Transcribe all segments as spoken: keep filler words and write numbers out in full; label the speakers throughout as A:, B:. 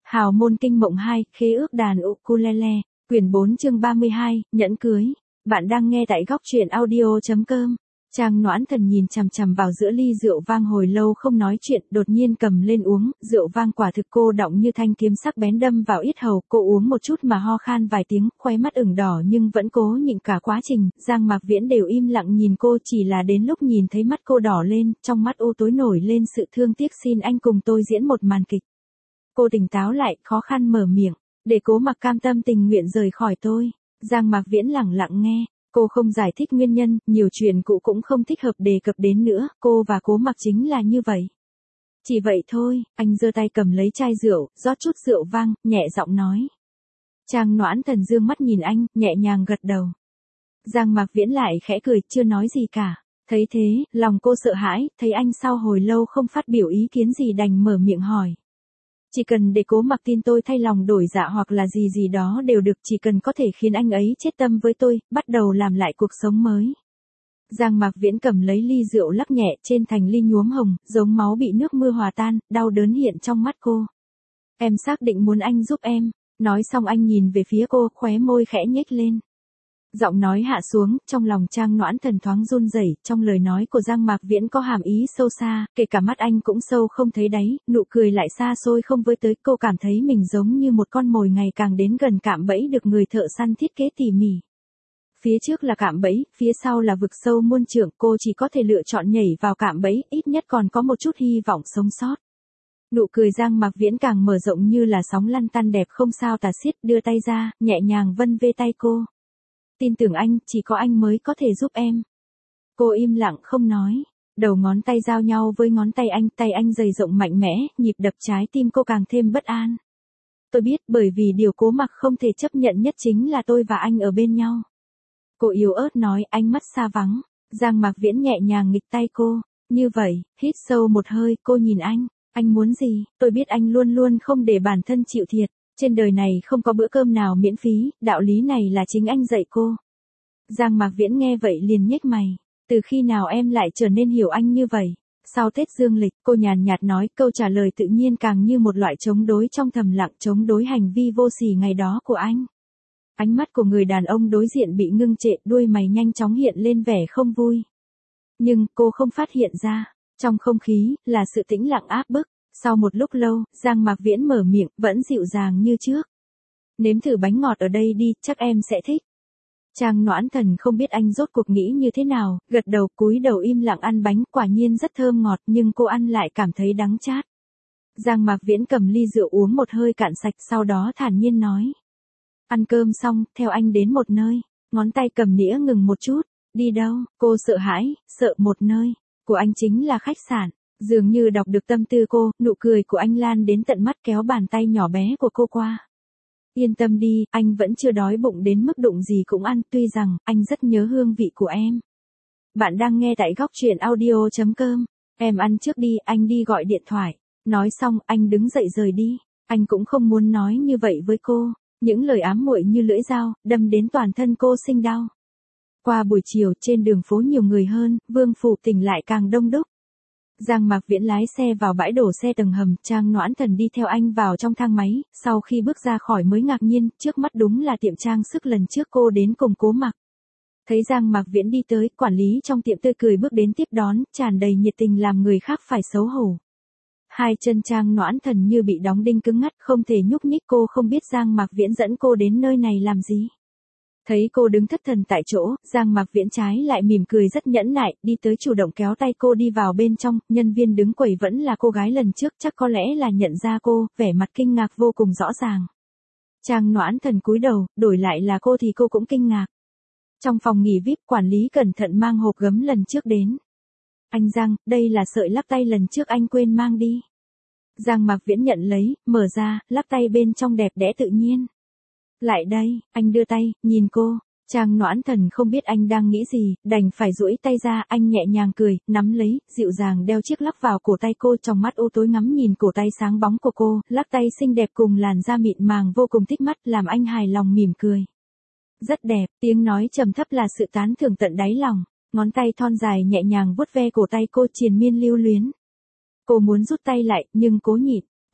A: Hào môn kinh mộng hai, khế ước đàn ukulele, quyển bốn chương ba mươi hai, nhẫn cưới. Bạn đang nghe tại góc truyện audio chấm com. Trang Noãn Thần nhìn chằm chằm vào giữa ly rượu vang hồi lâu không nói chuyện, đột nhiên cầm lên uống, rượu vang quả thực cô đọng như thanh kiếm sắc bén đâm vào yết hầu, cô uống một chút mà ho khan vài tiếng, khóe mắt ửng đỏ nhưng vẫn cố nhịn cả quá trình, Giang Mạc Viễn đều im lặng nhìn cô, chỉ là đến lúc nhìn thấy mắt cô đỏ lên, trong mắt u tối nổi lên sự thương tiếc, xin anh cùng tôi diễn một màn kịch. Cô tỉnh táo lại, khó khăn mở miệng, để Cố Mặc cam tâm tình nguyện rời khỏi tôi. Giang Mạc Viễn lẳng lặng nghe, cô không giải thích nguyên nhân, nhiều chuyện cũ cũng không thích hợp đề cập đến nữa, cô và Cố Mặc chính là như vậy. Chỉ vậy thôi, anh giơ tay cầm lấy chai rượu, rót chút rượu vang, nhẹ giọng nói. Trang Noãn Thần dương mắt nhìn anh, nhẹ nhàng gật đầu. Giang Mạc Viễn lại khẽ cười, chưa nói gì cả. Thấy thế, lòng cô sợ hãi, thấy anh sau hồi lâu không phát biểu ý kiến gì đành mở miệng hỏi. Chỉ cần để Cố Mặc tin tôi thay lòng đổi dạ hoặc là gì gì đó đều được, chỉ cần có thể khiến anh ấy chết tâm với tôi, bắt đầu làm lại cuộc sống mới. Giang Mạc Viễn cầm lấy ly rượu lắc nhẹ, trên thành ly nhuốm hồng, giống máu bị nước mưa hòa tan, đau đớn hiện trong mắt cô. Em xác định muốn anh giúp em. Nói xong anh nhìn về phía cô, khóe môi khẽ nhếch lên. Giọng nói hạ xuống, trong lòng Trang Noãn Thần thoáng run rẩy, trong lời nói của Giang Mạc Viễn có hàm ý sâu xa, kể cả mắt anh cũng sâu không thấy đáy, nụ cười lại xa xôi không với tới, cô cảm thấy mình giống như một con mồi ngày càng đến gần cạm bẫy được người thợ săn thiết kế tỉ mỉ. Phía trước là cạm bẫy, phía sau là vực sâu muôn trượng, cô chỉ có thể lựa chọn nhảy vào cạm bẫy, ít nhất còn có một chút hy vọng sống sót. Nụ cười Giang Mạc Viễn càng mở rộng như là sóng lăn tăn đẹp không sao tả xiết, đưa tay ra, nhẹ nhàng vân vê tay cô. Tin tưởng anh, chỉ có anh mới có thể giúp em. Cô im lặng không nói, đầu ngón tay giao nhau với ngón tay anh, tay anh dày rộng mạnh mẽ, nhịp đập trái tim cô càng thêm bất an. Tôi biết, bởi vì điều Cố Mặc không thể chấp nhận nhất chính là tôi và anh ở bên nhau. Cô yếu ớt nói, ánh mắt xa vắng. Giang Mạc Viễn nhẹ nhàng nghịch tay cô, như vậy, hít sâu một hơi, cô nhìn anh, anh muốn gì, tôi biết anh luôn luôn không để bản thân chịu thiệt. Trên đời này không có bữa cơm nào miễn phí, đạo lý này là chính anh dạy cô. Giang Mạc Viễn nghe vậy liền nhếch mày. Từ khi nào em lại trở nên hiểu anh như vậy? Sau Tết dương lịch, cô nhàn nhạt nói, câu trả lời tự nhiên càng như một loại chống đối trong thầm lặng, chống đối hành vi vô sỉ ngày đó của anh. Ánh mắt của người đàn ông đối diện bị ngưng trệ, đuôi mày nhanh chóng hiện lên vẻ không vui. Nhưng cô không phát hiện ra, trong không khí là sự tĩnh lặng áp bức. Sau một lúc lâu, Giang Mạc Viễn mở miệng, vẫn dịu dàng như trước. Nếm thử bánh ngọt ở đây đi, chắc em sẽ thích. Trang Noãn Thần không biết anh rốt cuộc nghĩ như thế nào, gật đầu cúi đầu im lặng ăn bánh, quả nhiên rất thơm ngọt nhưng cô ăn lại cảm thấy đắng chát. Giang Mạc Viễn cầm ly rượu uống một hơi cạn sạch, sau đó thản nhiên nói. Ăn cơm xong, theo anh đến một nơi. Ngón tay cầm nĩa ngừng một chút. Đi đâu? Cô sợ hãi, sợ một nơi. Của anh chính là khách sạn. Dường như đọc được tâm tư cô, nụ cười của anh lan đến tận mắt kéo bàn tay nhỏ bé của cô qua. Yên tâm đi, anh vẫn chưa đói bụng đến mức đụng gì cũng ăn, tuy rằng, anh rất nhớ hương vị của em. Bạn đang nghe tại góc truyện audio chấm com. Em ăn trước đi, anh đi gọi điện thoại. Nói xong, anh đứng dậy rời đi. Anh cũng không muốn nói như vậy với cô. Những lời ám muội như lưỡi dao, đâm đến toàn thân cô sinh đau. Qua buổi chiều, trên đường phố nhiều người hơn, Vương Phủ Tỉnh lại càng đông đúc. Giang Mạc Viễn lái xe vào bãi đổ xe tầng hầm, Trang Noãn Thần đi theo anh vào trong thang máy, sau khi bước ra khỏi mới ngạc nhiên, trước mắt đúng là tiệm trang sức lần trước cô đến cùng Cố Mặc. Thấy Giang Mạc Viễn đi tới, quản lý trong tiệm tươi cười bước đến tiếp đón, tràn đầy nhiệt tình làm người khác phải xấu hổ. Hai chân Trang Noãn Thần như bị đóng đinh cứng ngắt, không thể nhúc nhích, cô không biết Giang Mạc Viễn dẫn cô đến nơi này làm gì. Thấy cô đứng thất thần tại chỗ, Giang Mạc Viễn trái lại mỉm cười rất nhẫn nại, đi tới chủ động kéo tay cô đi vào bên trong, nhân viên đứng quầy vẫn là cô gái lần trước, chắc có lẽ là nhận ra cô, vẻ mặt kinh ngạc vô cùng rõ ràng. Trang Noãn Thần cúi đầu, đổi lại là cô thì cô cũng kinh ngạc. Trong phòng nghỉ vi ai pi, quản lý cẩn thận mang hộp gấm lần trước đến. Anh Giang, đây là sợi lắc tay lần trước anh quên mang đi. Giang Mạc Viễn nhận lấy, mở ra, lắc tay bên trong đẹp đẽ tự nhiên. Lại đây, anh đưa tay, nhìn cô. Trang Noãn Thần không biết anh đang nghĩ gì, đành phải duỗi tay ra, anh nhẹ nhàng cười, nắm lấy, dịu dàng đeo chiếc lắc vào cổ tay cô, trong mắt u tối ngắm nhìn cổ tay sáng bóng của cô, lắc tay xinh đẹp cùng làn da mịn màng vô cùng thích mắt, làm anh hài lòng mỉm cười. Rất đẹp, tiếng nói trầm thấp là sự tán thưởng tận đáy lòng, ngón tay thon dài nhẹ nhàng vuốt ve cổ tay cô triền miên lưu luyến. Cô muốn rút tay lại, nhưng cố nhịn.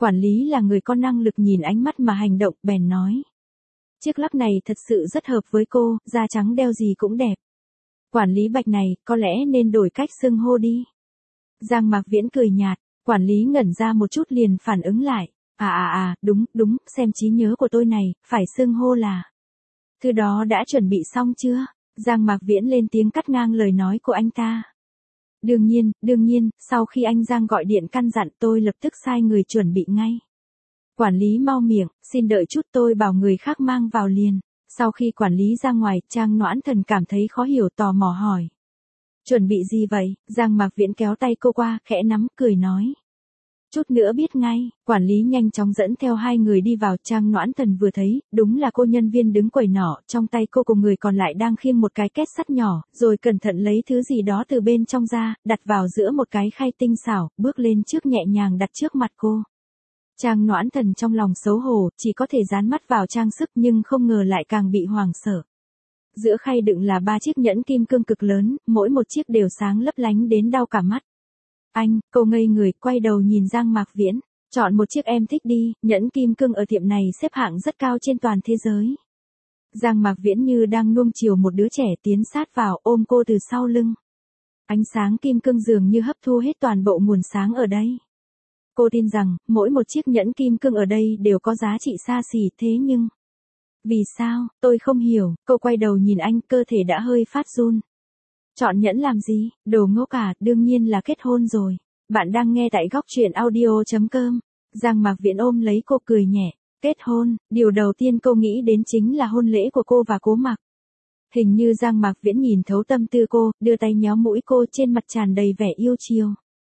A: Quản lý là người có năng lực nhìn ánh mắt mà hành động, bèn nói. Chiếc lắc này thật sự rất hợp với cô, da trắng đeo gì cũng đẹp. Quản lý Bạch này, có lẽ nên đổi cách xưng hô đi. Giang Mạc Viễn cười nhạt, quản lý ngẩn ra một chút liền phản ứng lại. À à à, đúng, đúng, xem trí nhớ của tôi này, phải xưng hô là. Thứ đó đã chuẩn bị xong chưa? Giang Mạc Viễn lên tiếng cắt ngang lời nói của anh ta. Đương nhiên, đương nhiên, sau khi anh Giang gọi điện căn dặn tôi lập tức sai người chuẩn bị ngay. Quản lý mau miệng, xin đợi chút tôi bảo người khác mang vào liền. Sau khi quản lý ra ngoài, Trang Noãn Thần cảm thấy khó hiểu tò mò hỏi. Chuẩn bị gì vậy? Giang Mạc Viễn kéo tay cô qua, khẽ nắm, cười nói. Chút nữa biết ngay, quản lý nhanh chóng dẫn theo hai người đi vào. Trang Noãn Thần vừa thấy, đúng là cô nhân viên đứng quầy nọ, trong tay cô cùng người còn lại đang khiêng một cái két sắt nhỏ, rồi cẩn thận lấy thứ gì đó từ bên trong ra, đặt vào giữa một cái khay tinh xảo, bước lên trước nhẹ nhàng đặt trước mặt cô. Trang Noãn Thần trong lòng xấu hổ, chỉ có thể dán mắt vào trang sức nhưng không ngờ lại càng bị hoảng sợ. Giữa khay đựng là ba chiếc nhẫn kim cương cực lớn, mỗi một chiếc đều sáng lấp lánh đến đau cả mắt. Anh, cô ngây người, quay đầu nhìn Giang Mạc Viễn, chọn một chiếc em thích đi, nhẫn kim cương ở tiệm này xếp hạng rất cao trên toàn thế giới. Giang Mạc Viễn như đang nuông chiều một đứa trẻ tiến sát vào ôm cô từ sau lưng. Ánh sáng kim cương dường như hấp thu hết toàn bộ nguồn sáng ở đây. Cô tin rằng, mỗi một chiếc nhẫn kim cương ở đây đều có giá trị xa xỉ thế nhưng... Vì sao, tôi không hiểu, cô quay đầu nhìn anh, cơ thể đã hơi phát run. Chọn nhẫn làm gì, đồ ngốc à, đương nhiên là kết hôn rồi. Bạn đang nghe tại góc truyện audio chấm com. Giang Mạc Viễn ôm lấy cô cười nhẹ. Kết hôn, điều đầu tiên cô nghĩ đến chính là hôn lễ của cô và Cố Mặc. Hình như Giang Mạc Viễn nhìn thấu tâm tư cô, đưa tay nhéo mũi cô, trên mặt tràn đầy vẻ yêu chiều.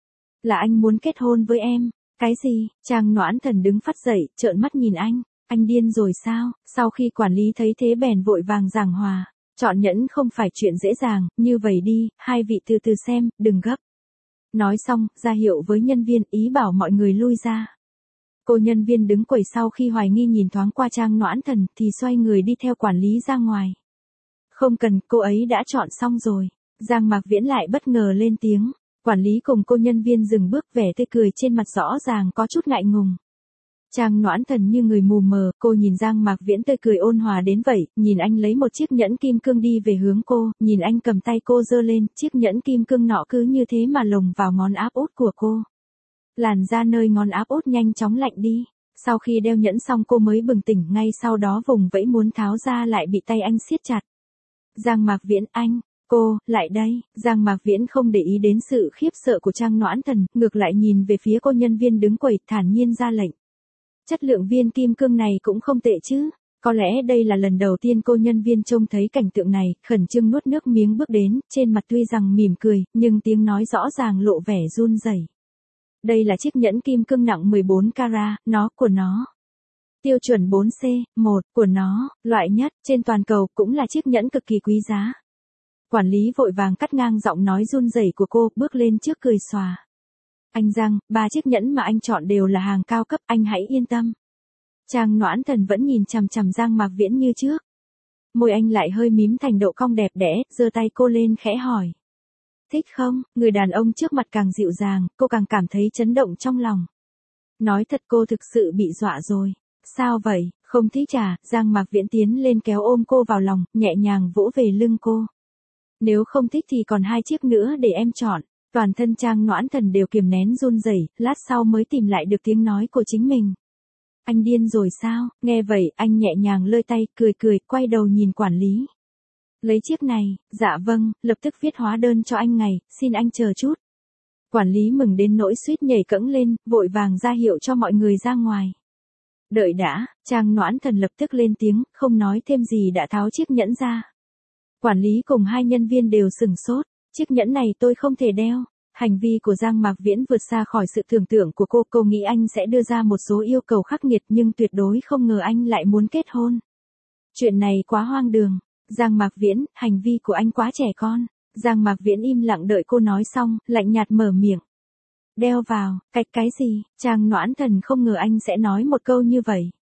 A: Là anh muốn kết hôn với em. Cái gì? Trang Noãn Thần đứng phắt dậy, trợn mắt nhìn anh. Anh điên rồi sao? Sau khi quản lý thấy thế bèn vội vàng giảng hòa. Chọn nhẫn không phải chuyện dễ dàng, như vậy đi, hai vị từ từ xem, đừng gấp. Nói xong, ra hiệu với nhân viên, ý bảo mọi người lui ra. Cô nhân viên đứng quầy sau khi hoài nghi nhìn thoáng qua Trang Noãn Thần, thì xoay người đi theo quản lý ra ngoài. Không cần, cô ấy đã chọn xong rồi. Giang Mạc Viễn lại bất ngờ lên tiếng. Quản lý cùng cô nhân viên dừng bước, vẻ tươi cười trên mặt rõ ràng có chút ngại ngùng. Trang Noãn Thần như người mù mờ, cô nhìn Giang Mạc Viễn tươi cười ôn hòa đến vậy, nhìn anh lấy một chiếc nhẫn kim cương đi về hướng cô, nhìn anh cầm tay cô giơ lên, chiếc nhẫn kim cương nọ cứ như thế mà lồng vào ngón áp út của cô. Làn da nơi ngón áp út nhanh chóng lạnh đi. Sau khi đeo nhẫn xong cô mới bừng tỉnh, ngay sau đó vùng vẫy muốn tháo ra lại bị tay anh siết chặt. Giang Mạc Viễn, anh, cô, lại đây. Giang Mạc Viễn không để ý đến sự khiếp sợ của Trang Noãn Thần, ngược lại nhìn về phía cô nhân viên đứng quầy, thản nhiên ra lệnh. Chất lượng viên kim cương này cũng không tệ chứ. Có lẽ đây là lần đầu tiên cô nhân viên trông thấy cảnh tượng này, khẩn trương nuốt nước miếng bước đến, trên mặt tuy rằng mỉm cười, nhưng tiếng nói rõ ràng lộ vẻ run rẩy. Đây là chiếc nhẫn kim cương nặng mười bốn carat, nó của nó. Tiêu chuẩn bốn C, một, của nó, loại nhất, trên toàn cầu, cũng là chiếc nhẫn cực kỳ quý giá. Quản lý vội vàng cắt ngang giọng nói run rẩy của cô, bước lên trước cười xòa. Anh Giang, ba chiếc nhẫn mà anh chọn đều là hàng cao cấp, anh hãy yên tâm. Trang Noãn Thần vẫn nhìn chằm chằm Giang Mạc Viễn như trước. Môi anh lại hơi mím thành độ cong đẹp đẽ, giơ tay cô lên khẽ hỏi. Thích không? Người đàn ông trước mặt càng dịu dàng, cô càng cảm thấy chấn động trong lòng. Nói thật cô thực sự bị dọa rồi. Sao vậy? Không thích à? Giang Mạc Viễn tiến lên kéo ôm cô vào lòng, nhẹ nhàng vỗ về lưng cô. Nếu không thích thì còn hai chiếc nữa để em chọn. Toàn thân Trang Noãn Thần đều kiềm nén run rẩy, lát sau mới tìm lại được tiếng nói của chính mình. Anh điên rồi sao? Nghe vậy, anh nhẹ nhàng lơi tay, cười cười, quay đầu nhìn quản lý. Lấy chiếc này, dạ vâng, lập tức viết hóa đơn cho anh ngày, xin anh chờ chút. Quản lý mừng đến nỗi suýt nhảy cẫng lên, vội vàng ra hiệu cho mọi người ra ngoài. Đợi đã, Trang Noãn Thần lập tức lên tiếng, không nói thêm gì đã tháo chiếc nhẫn ra. Quản lý cùng hai nhân viên đều sửng sốt. Chiếc nhẫn này tôi không thể đeo. Hành vi của Giang Mạc Viễn vượt xa khỏi sự tưởng tượng của cô. Cô nghĩ anh sẽ đưa ra một số yêu cầu khắc nghiệt nhưng tuyệt đối không ngờ anh lại muốn kết hôn. Chuyện này quá hoang đường. Giang Mạc Viễn, hành vi của anh quá trẻ con. Giang Mạc Viễn im lặng đợi cô nói xong, lạnh nhạt mở miệng. Đeo vào, cái cái gì? Trang Noãn Thần không ngờ anh sẽ nói một câu như vậy.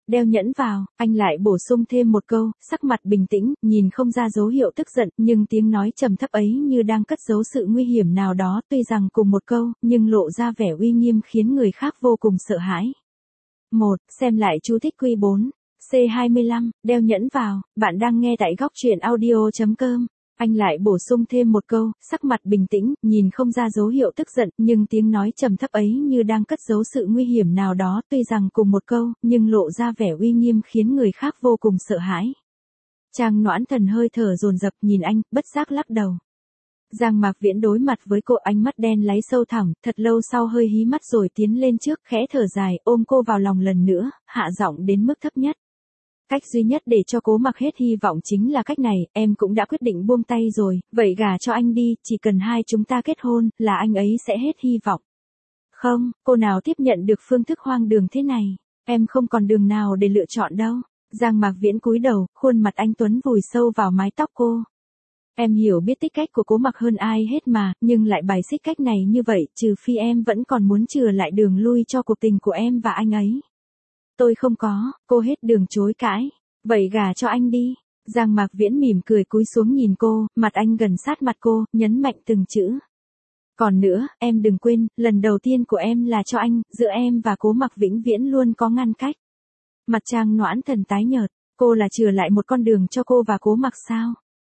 A: đeo nhẫn vào, anh lại bổ sung thêm một câu, sắc mặt bình tĩnh, nhìn không ra dấu hiệu tức giận, nhưng tiếng nói trầm thấp ấy như đang cất giấu sự nguy hiểm nào đó, tuy rằng cùng một câu, nhưng lộ ra vẻ uy nghiêm khiến người khác vô cùng sợ hãi. một. Xem lại chú thích Q bốn. C hai mươi lăm, đeo nhẫn vào, bạn đang nghe tại góc truyện audio.com. Anh lại bổ sung thêm một câu, sắc mặt bình tĩnh, nhìn không ra dấu hiệu tức giận, nhưng tiếng nói trầm thấp ấy như đang cất giấu sự nguy hiểm nào đó, tuy rằng cùng một câu, nhưng lộ ra vẻ uy nghiêm khiến người khác vô cùng sợ hãi. Trang Noãn Thần hơi thở dồn dập nhìn anh, bất giác lắc đầu. Giang Mạc Viễn đối mặt với cô, ánh mắt đen láy sâu thẳm, thật lâu sau hơi hí mắt rồi tiến lên trước, khẽ thở dài, ôm cô vào lòng lần nữa, hạ giọng đến mức thấp nhất. Cách duy nhất để cho Cố Mặc hết hy vọng chính là cách này, em cũng đã quyết định buông tay rồi, vậy gả cho anh đi, chỉ cần hai chúng ta kết hôn, là anh ấy sẽ hết hy vọng. Không, cô nào tiếp nhận được phương thức hoang đường thế này, em không còn đường nào để lựa chọn đâu. Giang Mạc Viễn cúi đầu, khuôn mặt anh tuấn vùi sâu vào mái tóc cô. Em hiểu biết tích cách của Cố Mặc hơn ai hết mà, nhưng lại bài xích cách này như vậy, trừ phi em vẫn còn muốn chừa lại đường lui cho cuộc tình của em và anh ấy. Tôi không có, cô hết đường chối cãi. Vậy gả cho anh đi. Giang Mạc Viễn mỉm cười cúi xuống nhìn cô, mặt anh gần sát mặt cô, nhấn mạnh từng chữ. Còn nữa, em đừng quên, lần đầu tiên của em là cho anh, giữa em và Cố Mặc vĩnh viễn luôn có ngăn cách. Mặt Trang Noãn Thần tái nhợt, cô là chừa lại một con đường cho cô và Cố Mặc sao?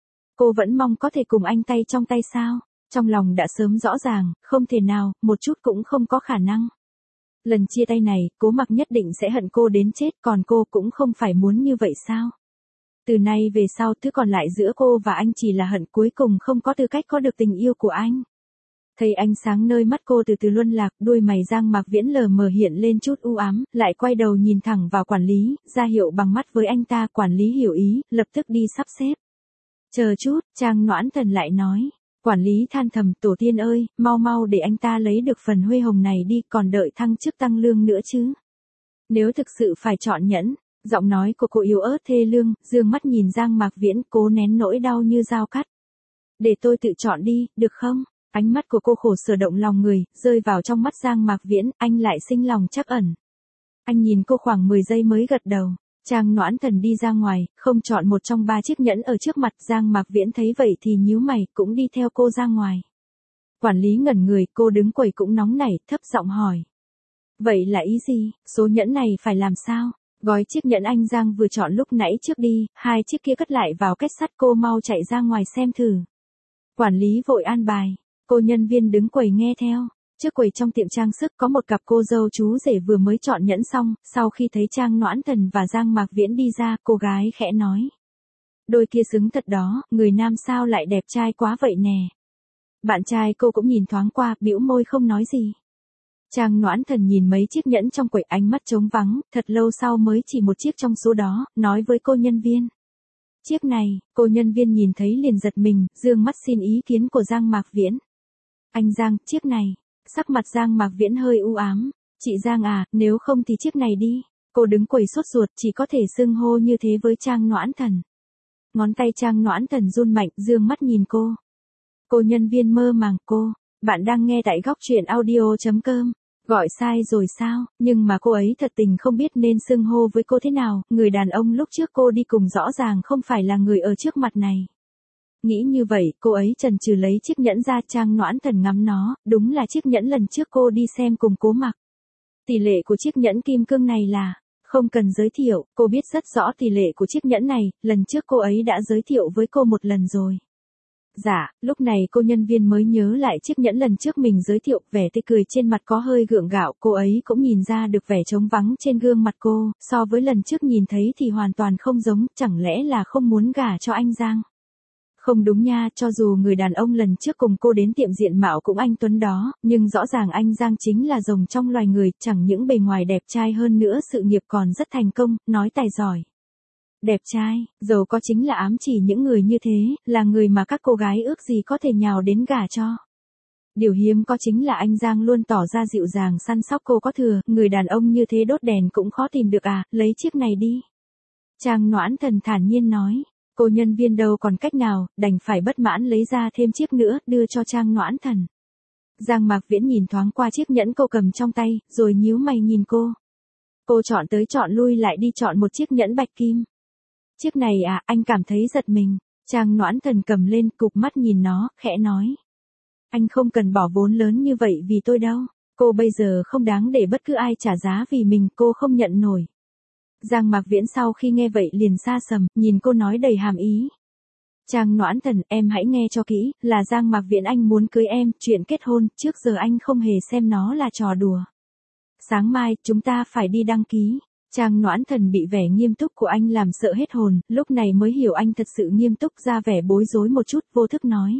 A: Cô vẫn mong có thể cùng anh tay trong tay sao? Trong lòng đã sớm rõ ràng, không thể nào, một chút cũng không có khả năng. Lần chia tay này, Cố Mặc nhất định sẽ hận cô đến chết, còn cô cũng không phải muốn như vậy sao? Từ nay về sau, thứ còn lại giữa cô và anh chỉ là hận, cuối cùng không có tư cách có được tình yêu của anh. Thấy ánh sáng nơi mắt cô từ từ luân lạc, đuôi mày Giang Mạc Viễn lờ mờ hiện lên chút u ám, lại quay đầu nhìn thẳng vào quản lý, ra hiệu bằng mắt với anh ta, quản lý hiểu ý, lập tức đi sắp xếp. Chờ chút, Trang Noãn Thần lại nói. Quản lý than thầm, tổ tiên ơi, mau mau để anh ta lấy được phần huê hồng này đi, còn đợi thăng chức tăng lương nữa chứ. Nếu thực sự phải chọn nhẫn, giọng nói của cô yếu ớt thê lương, dương mắt nhìn Giang Mạc Viễn, cố nén nỗi đau như dao cắt. Để tôi tự chọn đi, được không? Ánh mắt của cô khổ sở động lòng người, rơi vào trong mắt Giang Mạc Viễn, anh lại sinh lòng trắc ẩn. Anh nhìn cô khoảng mười giây mới gật đầu. Trang Noãn Thần đi ra ngoài, không chọn một trong ba chiếc nhẫn ở trước mặt. Giang Mạc Viễn thấy vậy thì nhíu mày, cũng đi theo cô ra ngoài. Quản lý ngẩn người, cô đứng quầy cũng nóng nảy, thấp giọng hỏi. Vậy là ý gì, số nhẫn này phải làm sao? Gói chiếc nhẫn anh Giang vừa chọn lúc nãy trước đi, hai chiếc kia cất lại vào kết sắt, cô mau chạy ra ngoài xem thử. Quản lý vội an bài, cô nhân viên đứng quầy nghe theo. Trước quầy trong tiệm trang sức có một cặp cô dâu chú rể vừa mới chọn nhẫn xong, sau khi thấy Trang Noãn Thần và Giang Mạc Viễn đi ra, cô gái khẽ nói. Đôi kia xứng thật đó, người nam sao lại đẹp trai quá vậy nè. Bạn trai cô cũng nhìn thoáng qua, bĩu môi không nói gì. Trang Noãn Thần nhìn mấy chiếc nhẫn trong quầy, ánh mắt trống vắng, thật lâu sau mới chỉ một chiếc trong số đó, nói với cô nhân viên. Chiếc này, cô nhân viên nhìn thấy liền giật mình, dương mắt xin ý kiến của Giang Mạc Viễn. Anh Giang, chiếc này. Sắc mặt Giang Mạc Viễn hơi u ám. Chị Giang à, nếu không thì chiếc này đi. Cô đứng quầy sốt ruột, chỉ có thể xưng hô như thế với Trang Noãn Thần. Ngón tay Trang Noãn Thần run mạnh, dương mắt nhìn cô. Cô nhân viên mơ màng, cô, bạn đang nghe tại góc truyện audio.com. Gọi sai rồi sao, nhưng mà cô ấy thật tình không biết nên xưng hô với cô thế nào, người đàn ông lúc trước cô đi cùng rõ ràng không phải là người ở trước mặt này. Nghĩ như vậy, cô ấy chần chừ lấy chiếc nhẫn ra. Trang Noãn Thần ngắm nó, đúng là chiếc nhẫn lần trước cô đi xem cùng Cố Mặc. Tỷ lệ của chiếc nhẫn kim cương này là, không cần giới thiệu, cô biết rất rõ tỷ lệ của chiếc nhẫn này, lần trước cô ấy đã giới thiệu với cô một lần rồi. Dạ, lúc này cô nhân viên mới nhớ lại chiếc nhẫn lần trước mình giới thiệu, vẻ tươi cười trên mặt có hơi gượng gạo, cô ấy cũng nhìn ra được vẻ trống vắng trên gương mặt cô, so với lần trước nhìn thấy thì hoàn toàn không giống, chẳng lẽ là không muốn gả cho anh Giang. Không đúng nha, cho dù người đàn ông lần trước cùng cô đến tiệm diện mạo cũng anh tuấn đó, nhưng rõ ràng anh Giang chính là rồng trong loài người, chẳng những bề ngoài đẹp trai hơn nữa sự nghiệp còn rất thành công, nói tài giỏi. Đẹp trai, giàu có chính là ám chỉ những người như thế, là người mà các cô gái ước gì có thể nhào đến gả cho. Điều hiếm có chính là anh Giang luôn tỏ ra dịu dàng săn sóc cô có thừa, người đàn ông như thế đốt đèn cũng khó tìm được à, lấy chiếc này đi. Trang Noãn Thần thản nhiên nói. Cô nhân viên đâu còn cách nào, đành phải bất mãn lấy ra thêm chiếc nữa, đưa cho Trang Noãn Thần. Giang Mạc Viễn nhìn thoáng qua chiếc nhẫn cô cầm trong tay, rồi nhíu mày nhìn cô. Cô chọn tới chọn lui lại đi chọn một chiếc nhẫn bạch kim. Chiếc này à, anh cảm thấy giật mình. Trang Noãn Thần cầm lên, cụp mắt nhìn nó, khẽ nói. Anh không cần bỏ vốn lớn như vậy vì tôi đâu. Cô bây giờ không đáng để bất cứ ai trả giá vì mình, cô không nhận nổi. Giang Mạc Viễn sau khi nghe vậy liền sa sầm, nhìn cô nói đầy hàm ý. Trang Noãn Thần, em hãy nghe cho kỹ, là Giang Mạc Viễn anh muốn cưới em, chuyện kết hôn, trước giờ anh không hề xem nó là trò đùa. Sáng mai, chúng ta phải đi đăng ký. Trang Noãn Thần bị vẻ nghiêm túc của anh làm sợ hết hồn, lúc này mới hiểu anh thật sự nghiêm túc, ra vẻ bối rối một chút, vô thức nói.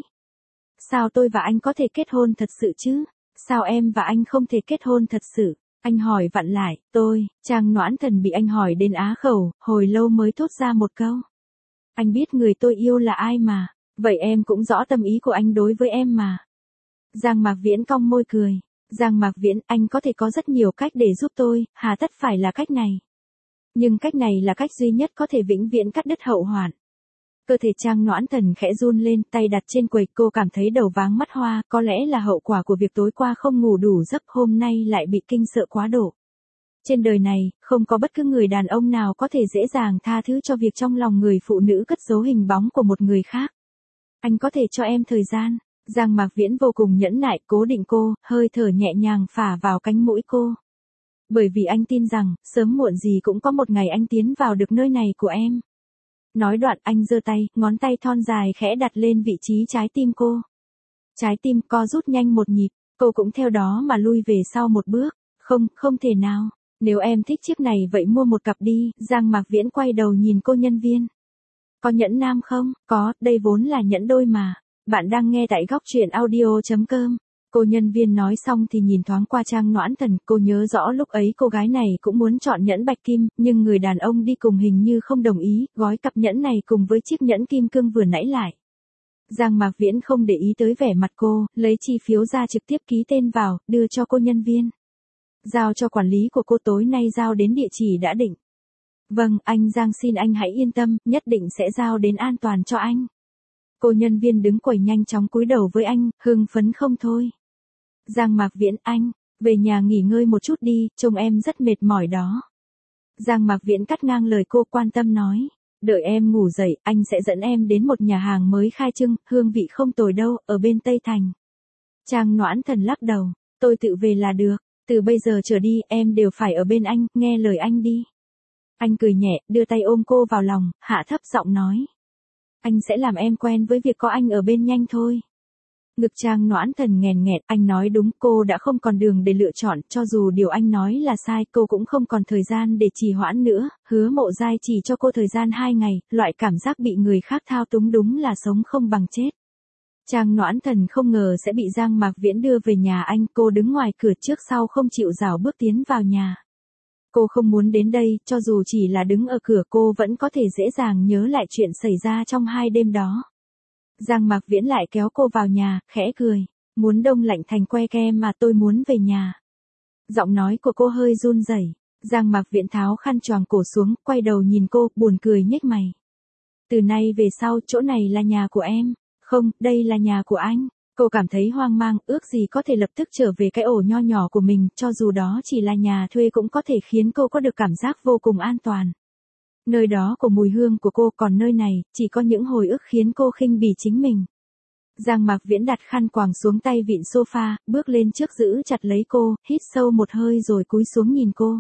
A: Sao tôi và anh có thể kết hôn thật sự chứ? Sao em và anh không thể kết hôn thật sự? Anh hỏi vặn lại, tôi, Trang Noãn Thần bị anh hỏi đến á khẩu, hồi lâu mới thốt ra một câu. Anh biết người tôi yêu là ai mà, vậy em cũng rõ tâm ý của anh đối với em mà. Giang Mạc Viễn cong môi cười. Giang Mạc Viễn, anh có thể có rất nhiều cách để giúp tôi, hà tất phải là cách này. Nhưng cách này là cách duy nhất có thể vĩnh viễn cắt đứt hậu hoạn. Cơ thể Trang Noãn Thần khẽ run lên, tay đặt trên quầy, cô cảm thấy đầu váng mắt hoa, có lẽ là hậu quả của việc tối qua không ngủ đủ giấc, hôm nay lại bị kinh sợ quá độ. Trên đời này, không có bất cứ người đàn ông nào có thể dễ dàng tha thứ cho việc trong lòng người phụ nữ cất giấu hình bóng của một người khác. Anh có thể cho em thời gian. Giang Mạc Viễn vô cùng nhẫn nại, cố định cô, hơi thở nhẹ nhàng phả vào cánh mũi cô. Bởi vì anh tin rằng, sớm muộn gì cũng có một ngày anh tiến vào được nơi này của em. Nói đoạn anh giơ tay, ngón tay thon dài khẽ đặt lên vị trí trái tim cô. Trái tim co rút nhanh một nhịp, cô cũng theo đó mà lui về sau một bước. Không, không thể nào. Nếu em thích chiếc này vậy mua một cặp đi. Giang Mạc Viễn quay đầu nhìn cô nhân viên. Có nhẫn nam không? Có, đây vốn là nhẫn đôi mà. Bạn đang nghe tại góc truyện audio chấm com. Cô nhân viên nói xong thì nhìn thoáng qua Trang Noãn Thần, cô nhớ rõ lúc ấy cô gái này cũng muốn chọn nhẫn bạch kim, nhưng người đàn ông đi cùng hình như không đồng ý, gói cặp nhẫn này cùng với chiếc nhẫn kim cương vừa nãy lại. Giang Mạc Viễn không để ý tới vẻ mặt cô, lấy chi phiếu ra trực tiếp ký tên vào, đưa cho cô nhân viên. Giao cho quản lý của cô, tối nay giao đến địa chỉ đã định. Vâng, anh Giang xin anh hãy yên tâm, nhất định sẽ giao đến an toàn cho anh. Cô nhân viên đứng quầy nhanh chóng cúi đầu với anh, hưng phấn không thôi. Giang Mạc Viễn, anh, về nhà nghỉ ngơi một chút đi, trông em rất mệt mỏi đó. Giang Mạc Viễn cắt ngang lời cô, quan tâm nói. Đợi em ngủ dậy, anh sẽ dẫn em đến một nhà hàng mới khai trương, hương vị không tồi đâu, ở bên Tây Thành. Trang Noãn Thần lắc đầu, tôi tự về là được, từ bây giờ trở đi, em đều phải ở bên anh, nghe lời anh đi. Anh cười nhẹ, đưa tay ôm cô vào lòng, hạ thấp giọng nói. Anh sẽ làm em quen với việc có anh ở bên nhanh thôi. Ngực Trang Noãn Thần nghèn nghẹt, anh nói đúng, cô đã không còn đường để lựa chọn, cho dù điều anh nói là sai, cô cũng không còn thời gian để trì hoãn nữa, Hứa Mộ Giai chỉ cho cô thời gian hai ngày, loại cảm giác bị người khác thao túng đúng là sống không bằng chết. Trang Noãn Thần không ngờ sẽ bị Giang Mạc Viễn đưa về nhà anh, cô đứng ngoài cửa trước sau không chịu rảo bước tiến vào nhà. Cô không muốn đến đây, cho dù chỉ là đứng ở cửa cô vẫn có thể dễ dàng nhớ lại chuyện xảy ra trong hai đêm đó. Giang Mạc Viễn lại kéo cô vào nhà, khẽ cười. Muốn đông lạnh thành que kem mà tôi muốn về nhà. Giọng nói của cô hơi run rẩy. Giang Mạc Viễn tháo khăn choàng cổ xuống, quay đầu nhìn cô, buồn cười nhếch mày. Từ nay về sau, chỗ này là nhà của em. Không, đây là nhà của anh. Cô cảm thấy hoang mang, ước gì có thể lập tức trở về cái ổ nho nhỏ của mình, cho dù đó chỉ là nhà thuê cũng có thể khiến cô có được cảm giác vô cùng an toàn. Nơi đó có mùi hương của cô, còn nơi này, chỉ có những hồi ức khiến cô khinh bỉ chính mình. Giang Mạc Viễn đặt khăn quàng xuống tay vịn sofa, bước lên trước giữ chặt lấy cô, hít sâu một hơi rồi cúi xuống nhìn cô.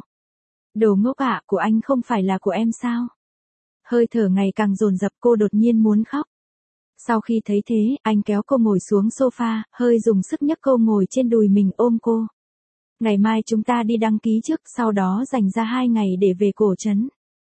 A: Đồ ngốc ạ, của anh không phải là của em sao? Hơi thở ngày càng dồn dập, cô đột nhiên muốn khóc. Sau khi thấy thế, anh kéo cô ngồi xuống sofa, hơi dùng sức nhấc cô ngồi trên đùi mình ôm cô. Ngày mai chúng ta đi đăng ký trước, sau đó dành ra hai ngày để về cổ trấn.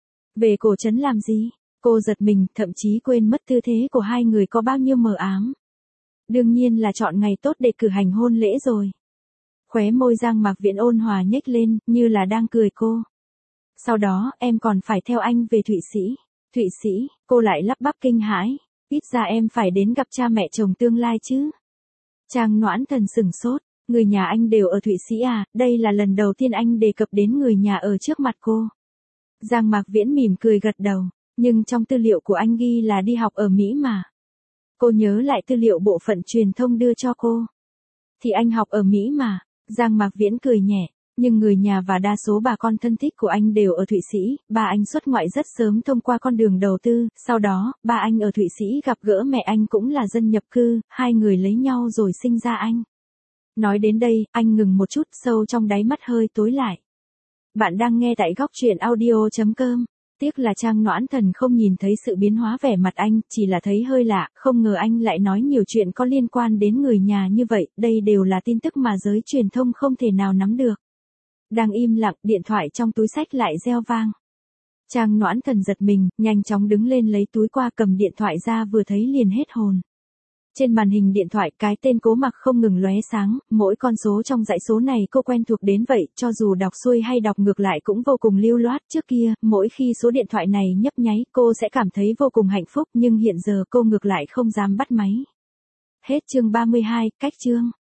A: Về cổ trấn làm gì? Cô giật mình, thậm chí quên mất tư thế của hai người có bao nhiêu mờ ám. Đương nhiên là chọn ngày tốt để cử hành hôn lễ rồi. Khóe môi Giang Mạc Viễn ôn hòa nhếch lên, như là đang cười cô. Sau đó, em còn phải theo anh về Thụy Sĩ. Thụy Sĩ, cô lại lắp bắp kinh hãi. Ít ra em phải đến gặp cha mẹ chồng tương lai chứ. Trang Noãn Thần sửng sốt, người nhà anh đều ở Thụy Sĩ à, đây là lần đầu tiên anh đề cập đến người nhà ở trước mặt cô. Giang Mạc Viễn mỉm cười gật đầu, nhưng trong tư liệu của anh ghi là đi học ở Mỹ mà. Cô nhớ lại tư liệu bộ phận truyền thông đưa cho cô. Thì anh học ở Mỹ mà, Giang Mạc Viễn cười nhẹ, nhưng người nhà và đa số bà con thân thích của anh đều ở Thụy Sĩ, ba anh xuất ngoại rất sớm thông qua con đường đầu tư, sau đó, ba anh ở Thụy Sĩ gặp gỡ mẹ anh cũng là dân nhập cư, hai người lấy nhau rồi sinh ra anh. Nói đến đây, anh ngừng một chút, sâu trong đáy mắt hơi tối lại. Bạn đang nghe tại góc truyện audio.com. Tiếc là Trang Noãn Thần không nhìn thấy sự biến hóa vẻ mặt anh, chỉ là thấy hơi lạ, không ngờ anh lại nói nhiều chuyện có liên quan đến người nhà như vậy, đây đều là tin tức mà giới truyền thông không thể nào nắm được. Đang im lặng, điện thoại trong túi xách lại reo vang. Trang Noãn Thần giật mình, nhanh chóng đứng lên lấy túi qua cầm điện thoại ra vừa thấy liền hết hồn. Trên màn hình điện thoại cái tên Cố Mặc không ngừng lóe sáng, mỗi con số trong dãy số này cô quen thuộc đến vậy, cho dù đọc xuôi hay đọc ngược lại cũng vô cùng lưu loát. Trước kia, mỗi khi số điện thoại này nhấp nháy, cô sẽ cảm thấy vô cùng hạnh phúc, nhưng hiện giờ cô ngược lại không dám bắt máy. Hết chương ba mươi hai, cách chương.